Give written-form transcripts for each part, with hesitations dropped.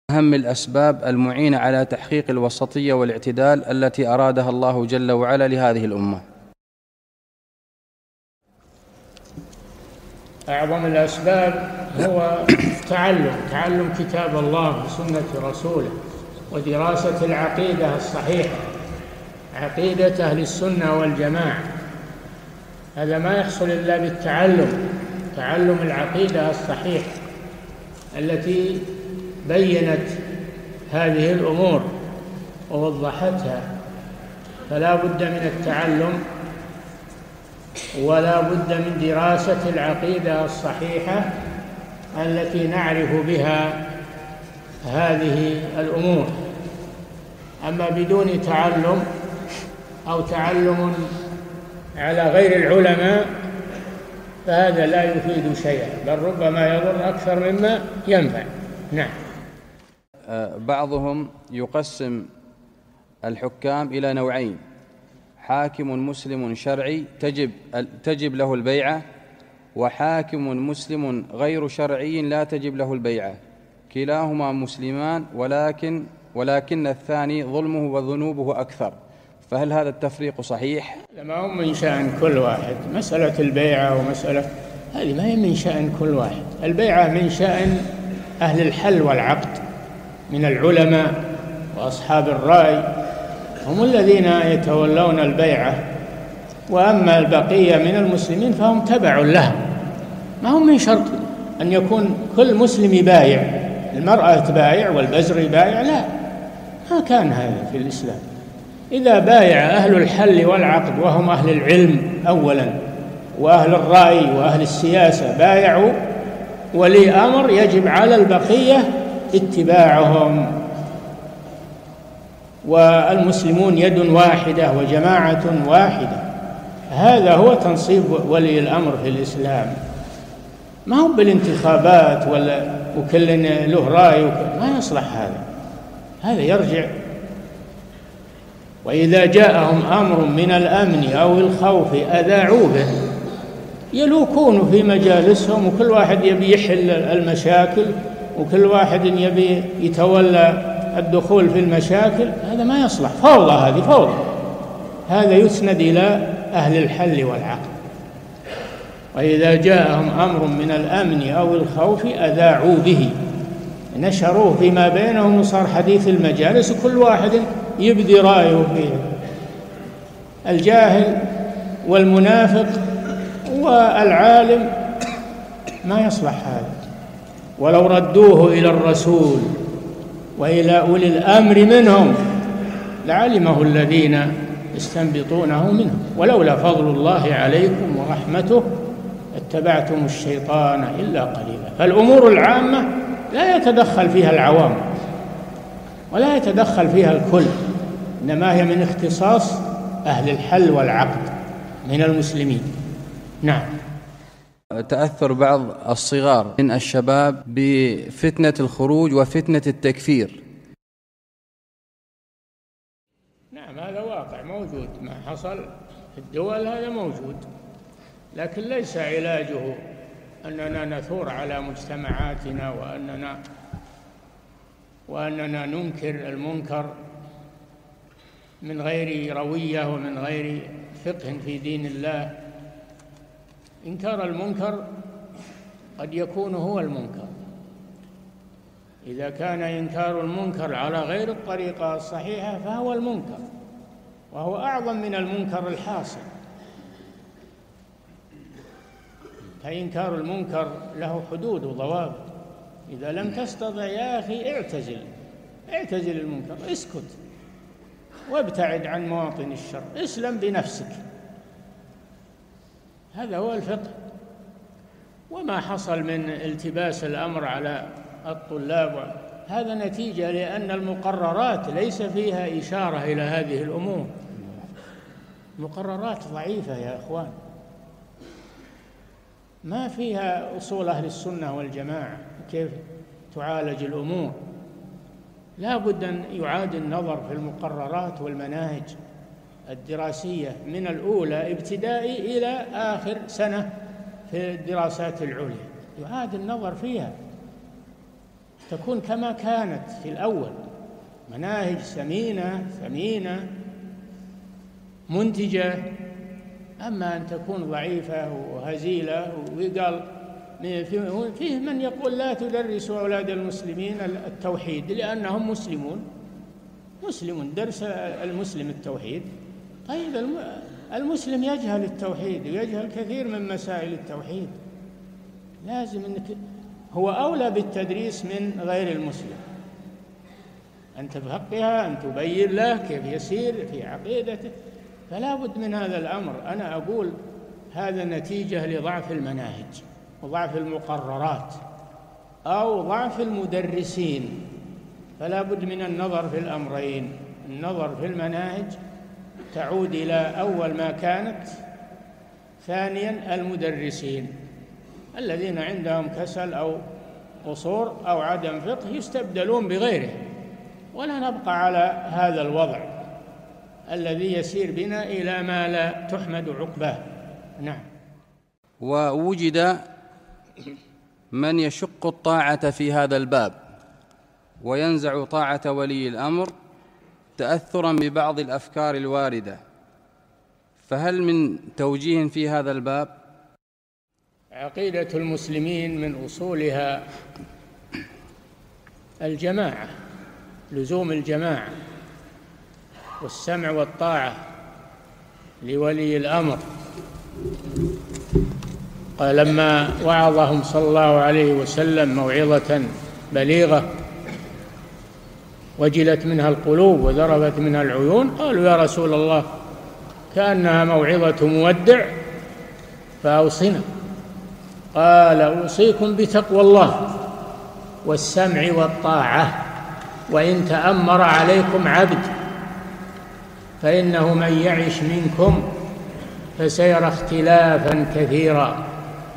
أهم الأسباب المعينة على تحقيق الوسطية والاعتدال التي أرادها الله جل وعلا لهذه الأمة. أعظم الأسباب هو تعلم كتاب الله وسنة رسوله، ودراسة العقيدة الصحيحة، عقيدة أهل السنة والجماعة. هذا ما يحصل إلا تعلم العقيدة الصحيحة التي بينت هذه الأمور ووضحتها. فلا بد من التعلم ولا بد من دراسة العقيدة الصحيحة التي نعرف بها هذه الأمور. أما بدون تعلم أو تعلم على غير العلماء فهذا لا يفيد شيئا، بل ربما يضر أكثر مما ينفع. نعم. بعضهم يقسم الحكام إلى نوعين: حاكم مسلم شرعي تجب له البيعة، وحاكم مسلم غير شرعي لا تجب له البيعة. كلاهما مسلمان ولكن الثاني ظلمه وذنوبه أكثر. فهل هذا التفريق صحيح؟ ما هو من شأن كل واحد. مسألة البيعة ومسألة هذه ما هي من شأن كل واحد. البيعة من شأن أهل الحل والعقد من العلماء وأصحاب الرأي، هم الذين يتولون البيعة. وأما البقية من المسلمين فهم تبع لهم. ما هم من شرط أن يكون كل مسلم يبايع، المرأة تبايع والبزر يبايع، لا، ما كان هذا في الإسلام. إذا بايع أهل الحل والعقد وهم أهل العلم أولا وأهل الرأي وأهل السياسة بايعوا ولي أمر، يجب على البقية اتباعهم. والمسلمون يد واحدة وجماعة واحدة. هذا هو تنصيب ولي الأمر في الإسلام. ما هو بالانتخابات وكل له رأي ما يصلح هذا يرجع. وإذا جاءهم أمر من الأمن أو الخوف أذاعوا به، يلوكون في مجالسهم، وكل واحد يبي يحل المشاكل، وكل واحد يبي يتولى الدخول في المشاكل. هذا ما يصلح، فوضى، هذه فوضى. هذا يسند إلى أهل الحل والعقد. وإذا جاءهم أمر من الأمن أو الخوف أذاعوا به، نشروه فيما بينهم، وصار حديث المجالس وكل واحد يبدي رأيه فيه. الجاهل والمنافق والعالم ما يصلح هذا. ولو ردوه إلى الرسول وإلى أولي الأمر منهم لعلمه الذين يستنبطونه منهم، ولولا فضل الله عليكم ورحمته اتبعتم الشيطان إلا قليلا. فالأمور العامة لا يتدخل فيها العوام ولا يتدخل فيها الكل، إنما هي من اختصاص أهل الحل والعقد من المسلمين. نعم. تأثر بعض الصغار من الشباب بفتنة الخروج وفتنة التكفير. نعم، هذا واقع موجود، ما حصل في الدول هذا موجود، لكن ليس علاجه أننا نثور على مجتمعاتنا وأننا ننكر المنكر من غير روية ومن غير فقه في دين الله. إنكار المنكر قد يكون هو المنكر. إذا كان إنكار المنكر على غير الطريقة الصحيحة فهو المنكر، وهو أعظم من المنكر الحاصل. فإنكار المنكر له حدود وضوابط. إذا لم تستطع يا أخي اعتزل المنكر، اسكت وابتعد عن مواطن الشر، اسلم بنفسك. هذا هو الفقه. وما حصل من التباس الأمر على الطلاب هذا نتيجة لأن المقررات ليس فيها إشارة إلى هذه الأمور. مقررات ضعيفة يا أخوان، ما فيها أصول أهل السنة والجماعة كيف تعالج الأمور. لا بد أن يعاد النظر في المقررات والمناهج الدراسية من الأولى ابتدائي إلى آخر سنة في الدراسات العليا، يعاد النظر فيها تكون كما كانت في الأول، مناهج ثمينة منتجة. أما أن تكون ضعيفة وهزيلة، ويقال فيه من يقول لا تدرسوا أولاد المسلمين التوحيد لأنهم مسلمون درس المسلم التوحيد. طيب المسلم يجهل التوحيد ويجهل كثير من مسائل التوحيد، لازم أنك هو أولى بالتدريس من غير المسلم، أن تفقهه، أن تبين له كيف يسير في عقيدته. فلا بد من هذا الأمر. أنا أقول هذا نتيجة لضعف المناهج وضعف المقررات أو ضعف المدرسين. فلا بد من النظر في الأمرين، النظر في المناهج تعود إلى أول ما كانت، ثانيا المدرسين الذين عندهم كسل أو قصور أو عدم فقه يستبدلون بغيره، ولا نبقى على هذا الوضع الذي يسير بنا إلى ما لا تحمد عقباه. نعم. ووجد من يشق الطاعة في هذا الباب وينزع طاعة ولي الأمر تأثرا ببعض الأفكار الواردة، فهل من توجيه في هذا الباب؟ عقيدة المسلمين من أصولها الجماعة، لزوم الجماعة والسمع والطاعة لولي الأمر. قال لما وعظهم صلى الله عليه وسلم موعظة بليغة وجلت منها القلوب وذربت منها العيون، قالوا يا رسول الله كأنها موعظة مودع فأوصنا. قال أوصيكم بتقوى الله والسمع والطاعة وإن تأمر عليكم عبد، فإنه من يعش منكم فسيرى اختلافا كثيرا.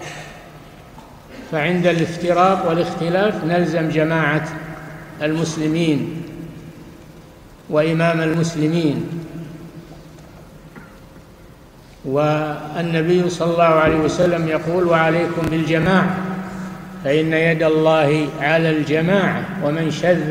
فعند الافتراق والاختلاف نلزم جماعة المسلمين وإمام المسلمين. والنبي صلى الله عليه وسلم يقول وعليكم بالجماعة فإن يد الله على الجماعة ومن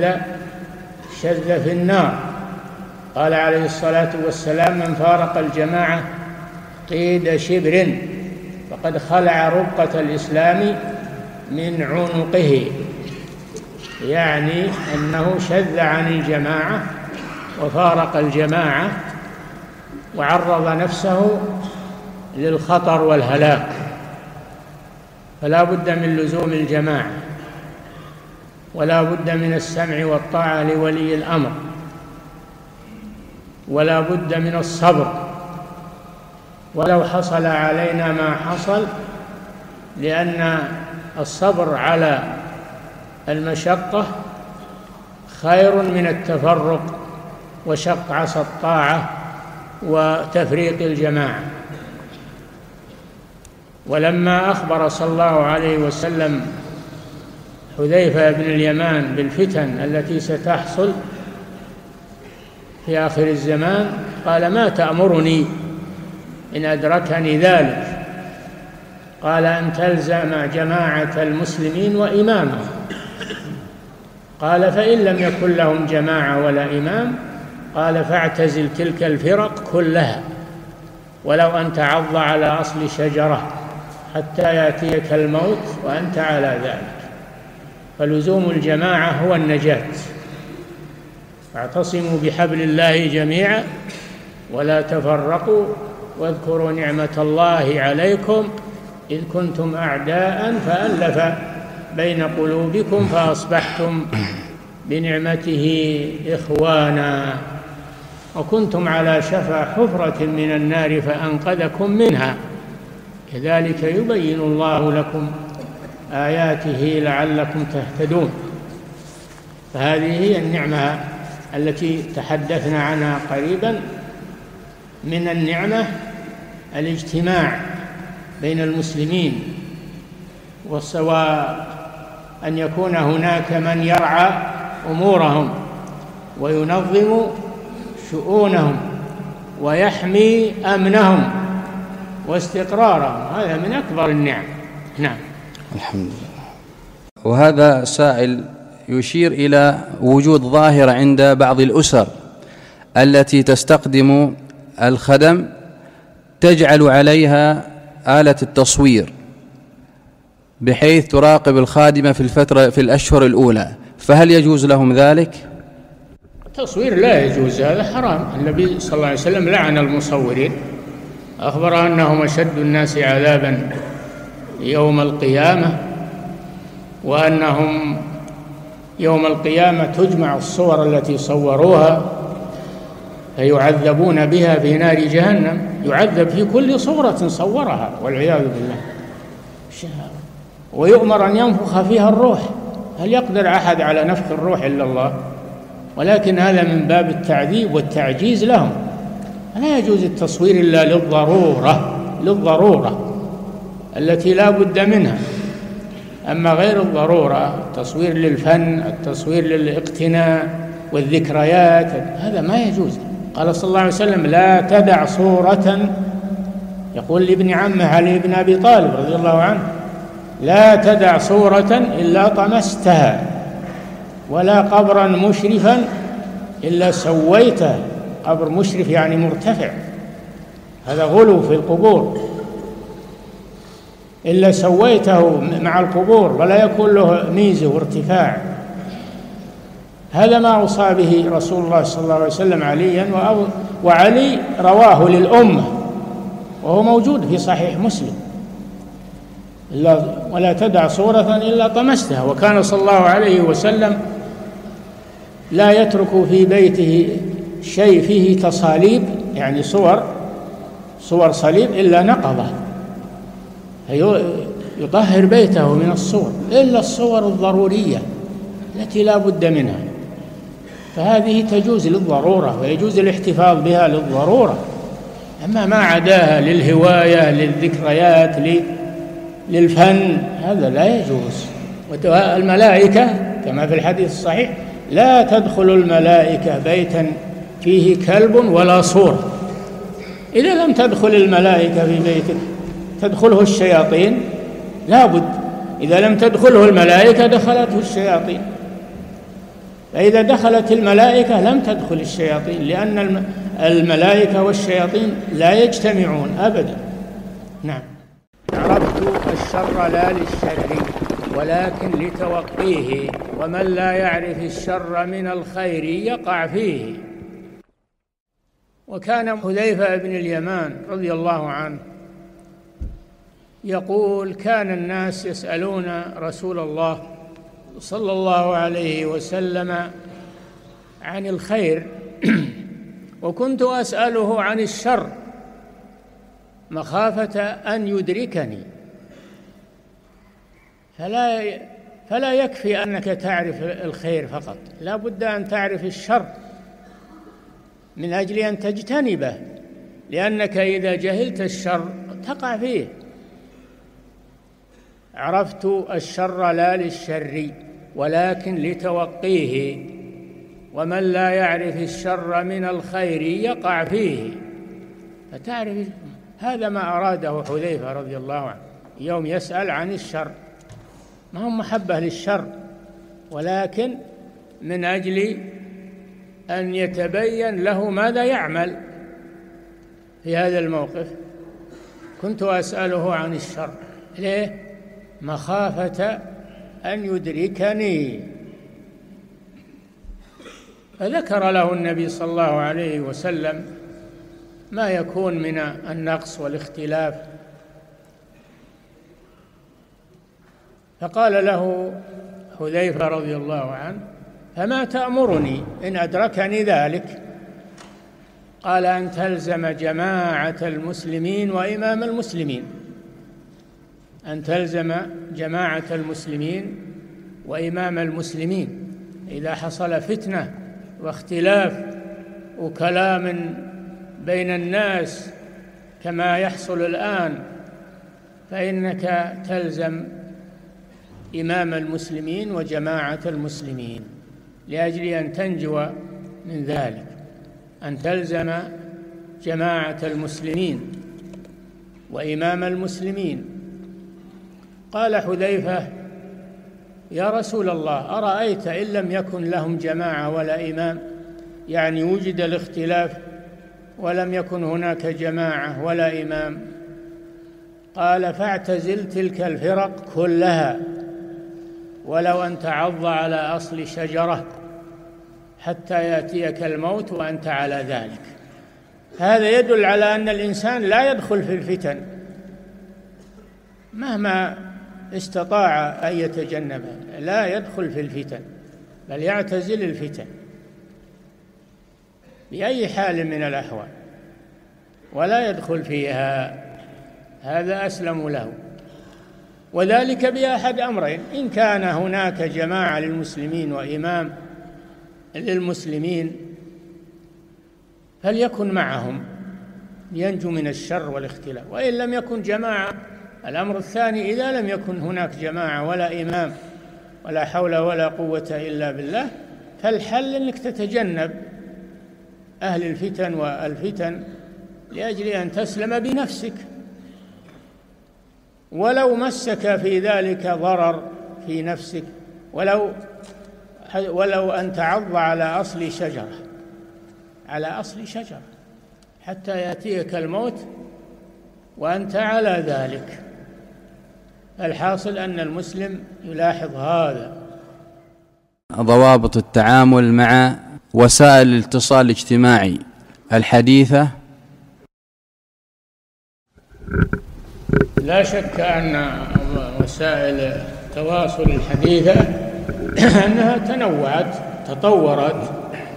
شذ في النار. قال عليه الصلاة والسلام من فارق الجماعة قيد شبر فقد خلع ربقة الإسلام من عنقه، يعني أنه شذ عن الجماعة وفارق الجماعة وعرض نفسه للخطر والهلاك. فلا بد من لزوم الجماعة، ولا بد من السمع والطاعة لولي الأمر، ولا بد من الصبر ولو حصل علينا ما حصل، لأن الصبر على المشقة خير من التفرق وشق عصا الطاعة وتفريق الجماعة. ولما أخبر صلى الله عليه وسلم حذيفة بن اليمان بالفتن التي ستحصل في آخر الزمان قال ما تأمرني إن أدركني ذلك؟ قال أن تلزم جماعة المسلمين وإمامهم. قال فإن لم يكن لهم جماعة ولا إمام قال فاعتزل تلك الفرق كلها ولو أن تعض على أصل شجرة حتى يأتيك الموت وأنت على ذلك. فلزوم الجماعة هو النجاة. فاعتصموا بحبل الله جميعا ولا تفرقوا واذكروا نعمة الله عليكم إذ كنتم أعداء فألف بين قلوبكم فأصبحتم بنعمته إخوانا وكنتم على شفا حفرة من النار فأنقذكم منها كذلك يبين الله لكم آياته لعلكم تهتدون. فهذه هي النعمة التي تحدثنا عنها قريبا. من النعمة الاجتماع بين المسلمين، وسواء أن يكون هناك من يرعى أمورهم وينظم شؤونهم ويحمي أمنهم واستقرارهم، هذا من أكبر النعم. نعم. الحمد لله. وهذا سائل يشير إلى وجود ظاهرة عند بعض الأسر التي تستخدم الخدم تجعل عليها آلة التصوير بحيث تراقب الخادمة في الأشهر الأولى، فهل يجوز لهم ذلك؟ التصوير لا يجوز، هذا حرام. النبي صلى الله عليه وسلم لعن المصورين، أخبر أنهم أشد الناس عذابا يوم القيامة، وأنهم يوم القيامة تجمع الصور التي صوروها فيعذبون بها في نار جهنم، يعذب في كل صورة صورها والعياذ بالله، ويؤمر أن ينفخ فيها الروح. هل يقدر أحد على نفخ الروح إلا الله؟ ولكن هذا من باب التعذيب والتعجيز لهم. لا يجوز التصوير إلا للضرورة التي لا بد منها. أما غير الضرورة، التصوير للفن، التصوير للاقتناء والذكريات، هذا ما يجوز. قال صلى الله عليه وسلم: لا تدع صورة، يقول لابن عمه علي بن أبي طالب رضي الله عنه: لا تدع صورة إلا طمستها، ولا قبرا مشرفا إلا سويته. قبر مشرف يعني مرتفع، هذا غلو في القبور. إلا سويته مع القبور ولا يكون له ميزة وارتفاع. هذا ما أوصى به رسول الله صلى الله عليه وسلم عليا، وعلي رواه للأمة وهو موجود في صحيح مسلم: ولا تدع صورة إلا طمستها. وكان صلى الله عليه وسلم لا يترك في بيته شيء فيه تصاليب، يعني صور صليب، إلا نقضه، يطهر بيته من الصور، إلا الصور الضرورية التي لا بد منها، فهذه تجوز للضرورة ويجوز الاحتفاظ بها للضرورة. أما ما عداها للهواية، للذكريات، للفن، هذا لا يجوز. الملائكة كما في الحديث الصحيح: لا تدخل الملائكة بيتا فيه كلب ولا صورة. إذا لم تدخل الملائكة في بيتك تدخله الشياطين، لا بد. إذا لم تدخله الملائكة دخلته الشياطين، فإذا دخلت الملائكة لم تدخل الشياطين، لأن الملائكة والشياطين لا يجتمعون أبدا. نعم. عرفت الشر لا للشر ولكن لتوقيه، ومن لا يعرف الشر من الخير يقع فيه. وكان حذيفة بن اليمان رضي الله عنه يقول: كان الناس يسألون رسول الله صلى الله عليه وسلم عن الخير وكنت أسأله عن الشر مخافة أن يدركني. فلا يكفي أنك تعرف الخير فقط، لا بد أن تعرف الشر من أجل أن تجتنبه، لأنك إذا جهلت الشر تقع فيه. عرفت الشر لا للشر ولكن لتوقيه، ومن لا يعرف الشر من الخير يقع فيه. فتعرف هذا ما أراده حذيفة رضي الله عنه يوم يسأل عن الشر، ما هو محبة للشر، ولكن من أجل أن يتبين له ماذا يعمل في هذا الموقف. كنت أسأله عن الشر، ليه؟ مخافة أن يدركني. فذكر له النبي صلى الله عليه وسلم ما يكون من النقص والاختلاف، فقال له حذيفة رضي الله عنه: فما تأمرني إن أدركني ذلك؟ قال: أن تلزم جماعة المسلمين وإمام المسلمين، أن تلزم جماعة المسلمين وإمام المسلمين. إذا حصل فتنة واختلاف وكلام بين الناس كما يحصل الآن، فإنك تلزم إمام المسلمين وجماعة المسلمين لأجل أن تنجو من ذلك، أن تلزم جماعة المسلمين وإمام المسلمين. قال حذيفة: يا رسول الله أرأيت إن لم يكن لهم جماعة ولا إمام، يعني وجد الاختلاف ولم يكن هناك جماعة ولا إمام، قال فاعتزل تلك الفرق كلها ولو أن تعض على أصل شجرة حتى يأتيك الموت وأنت على ذلك. هذا يدل على أن الإنسان لا يدخل في الفتن مهما استطاع أن يتجنبها، لا يدخل في الفتن بل يعتزل الفتن بأي حال من الأحوال ولا يدخل فيها، هذا أسلم له. وذلك بأحد أمرين: إن كان هناك جماعة للمسلمين وإمام للمسلمين فليكن معهم لينجو من الشر والاختلاف، وإن لم يكن جماعة. الأمر الثاني: إذا لم يكن هناك جماعة ولا إمام ولا حول ولا قوة إلا بالله، فالحل أنك تتجنب أهل الفتن والفتن لأجل أن تسلم بنفسك، ولو مسك في ذلك ضرر في نفسك، ولو أن تعض على أصل شجرة حتى يأتيك الموت وأنت على ذلك. الحاصل أن المسلم يلاحظ هذا. ضوابط التعامل مع وسائل الاتصال الاجتماعي الحديثة. لا شك أن وسائل التواصل الحديثة أنها تنوعت تطورت،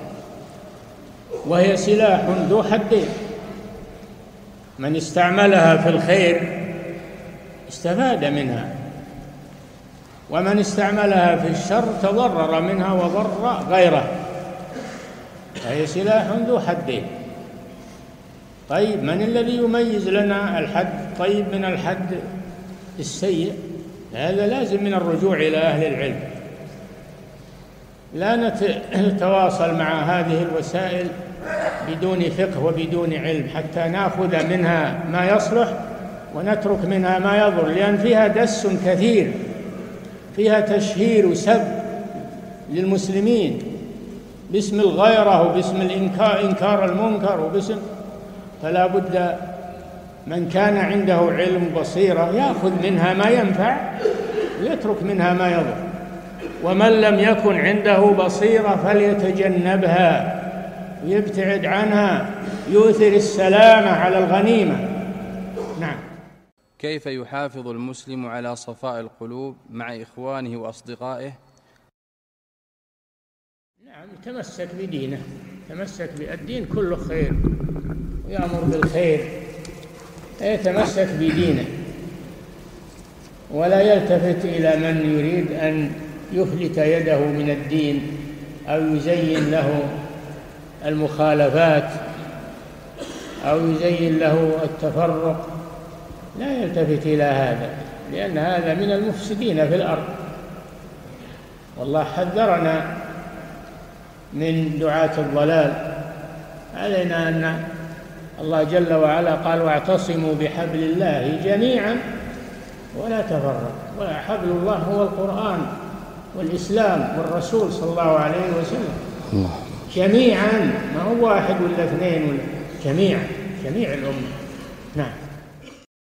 وهي سلاح ذو حدين: من استعملها في الخير استفاد منها، ومن استعملها في الشر تضرر منها وضر غيره، فهي سلاح ذو حدين. طيب، من الذي يميز لنا الحد طيب من الحد السيء؟ هذا لازم من الرجوع إلى أهل العلم. لا نتواصل مع هذه الوسائل بدون فقه وبدون علم حتى نأخذ منها ما يصلح ونترك منها ما يضر، لأن فيها دس كثير، فيها تشهير وسب للمسلمين باسم الغيرة وباسم إنكار المنكر وباسم، فلا بد من كان عنده علم بصيرة يأخذ منها ما ينفع ويترك منها ما يضر، ومن لم يكن عنده بصيرة فليتجنبها ويبتعد عنها، يؤثر السلامة على الغنيمة. نعم. كيف يحافظ المسلم على صفاء القلوب مع إخوانه وأصدقائه؟ نعم، يتمسك بدينه، يتمسك بالدين كله خير ويأمر بالخير، يتمسك بدينه ولا يلتفت إلى من يريد أن يفلت يده من الدين أو يزين له المخالفات أو يزين له التفرق، لا يلتفت إلى هذا، لأن هذا من المفسدين في الأرض. والله حذرنا من دعاة الضلال. علينا أن الله جل وعلا قال: واعتصموا بحبل الله جميعا ولا تفرقوا. وحبل الله هو القرآن والإسلام والرسول صلى الله عليه وسلم جميعا، ما هو واحد ولا اثنين ولا جميع الأمة. نعم.